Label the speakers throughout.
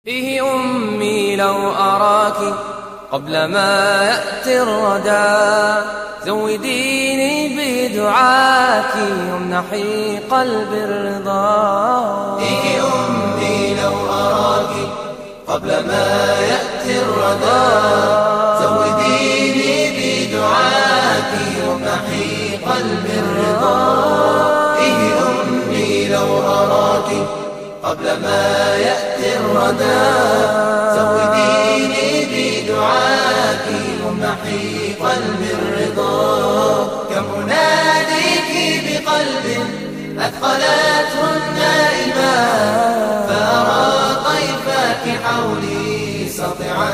Speaker 1: إيه أمي لو أراك قبل ما يأتي الردى، زوديني بدعاك وامنحي قلبي الرضا.
Speaker 2: إيه أمي لو أراك قبل ما يأتي الردى، زوديني بدعاك وامنحي قلبي الرضا. إيه أمي لو أراك قبل ما يأتي الردى، زوديني بدعاك وامنحي قلبي الرضا. كمناديك بقلب أثقلته النائبات، فأرى طيفك حولي سطعا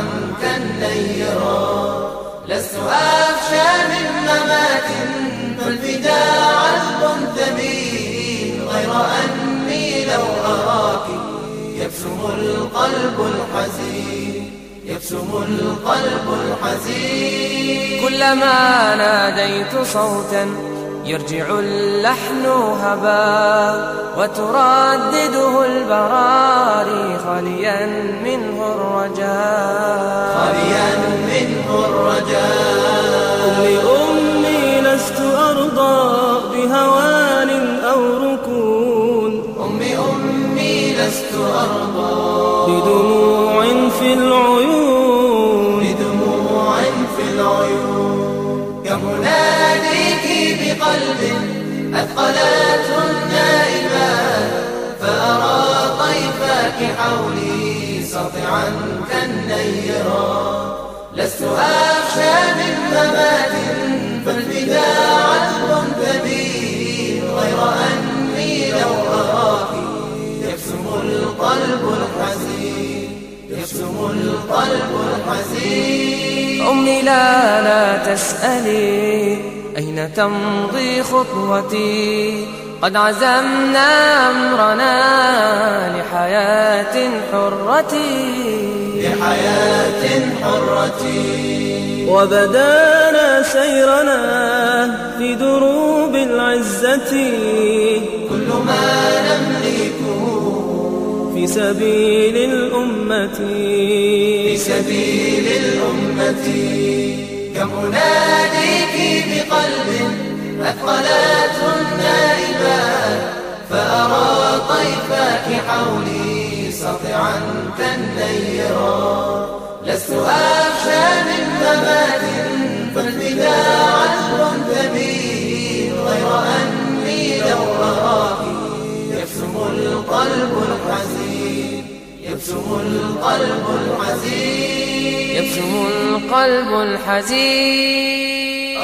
Speaker 2: كالنيرا. لست أخشى من ممات فالفداء عذب ثمين، غير أني لو أراك يبسم القلب الحزين، يبسم القلب الحزين.
Speaker 1: كلما ناديت صوتا يرجع اللحن هبا، وتردده البراري خاليا منه الرجاء،
Speaker 2: خاليا منه الرجاء.
Speaker 3: أمي لست أرضى بهوان أو ركون،
Speaker 2: أمي لست أرضى
Speaker 3: بدموع في العيون،
Speaker 2: بدموع في العيون. كمناديك بقلب أثقلته النائبات، فأرى طيفك حولي سطعا كالنيرا. لست أخشى من ممات فالفداء عذب ثمين، غير أني لو أراك يبسم القلب الحزين، يبسم القلب الحزين.
Speaker 1: أمي لا تسألي أين تمضي خطوتي، قد عزمنا أمرنا لحياة حرة،
Speaker 2: لحياة حرة.
Speaker 3: وبدانا سيرنا في دروب العزة،
Speaker 2: كل ما نملكه
Speaker 3: في سبيل الأمة،
Speaker 2: في سبيل الأمة. كمناديك بقلب أثقلته النائبات، فأرى طيفك حولي سطعا كالنيرا. لست أخشى من ممات فالفداء عذب ثمين، غير أني لو أراك يبسم القلب الحزين، يبسم القلب الحزين،
Speaker 1: يبسم القلب الحزين.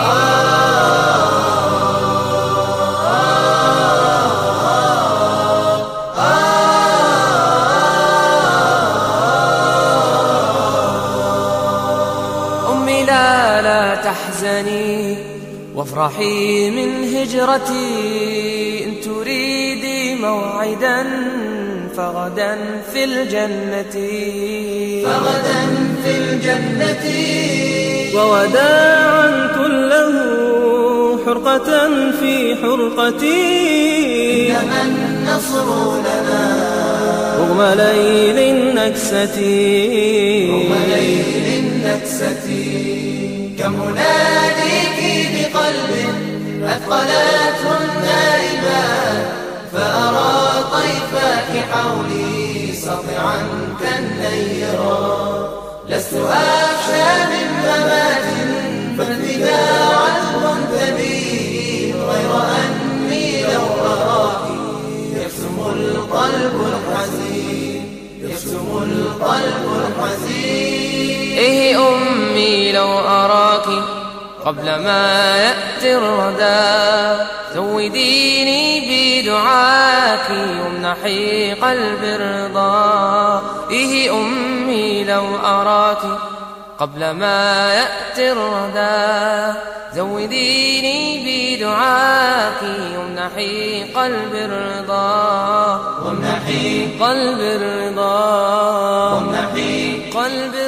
Speaker 1: أمي لا تحزني وافرحي من هجرتي، إن تريدي موعدا فغدا في الجنة،
Speaker 2: فغدا في الجنة.
Speaker 3: ووداعا كله حرقة في حرقتي،
Speaker 2: إنما النصر لنا
Speaker 3: رغم ليل النكسة،
Speaker 2: رغم ليل النكسة. كمناديك بقلب أثقلته النائبات، فأرى طيفك حولي سطعا كالنيرا. لست أخشى من ممات فالفداء عذب ثمين، غير أني لو أراك يبسم القلب الحزين، يبسم القلب الحزين.
Speaker 1: إيه أمي لو أراك قبل ما يأتي الردى، زوديني بدعاك وامنحي قلبي الرضا. إيه أمي لو أراك قبل ما يأتي الردى، زوديني بدعاك وامنحي قلبي الرضا،
Speaker 2: وامنحي
Speaker 1: قلبي الرضا،
Speaker 2: وامنحي
Speaker 1: قلبي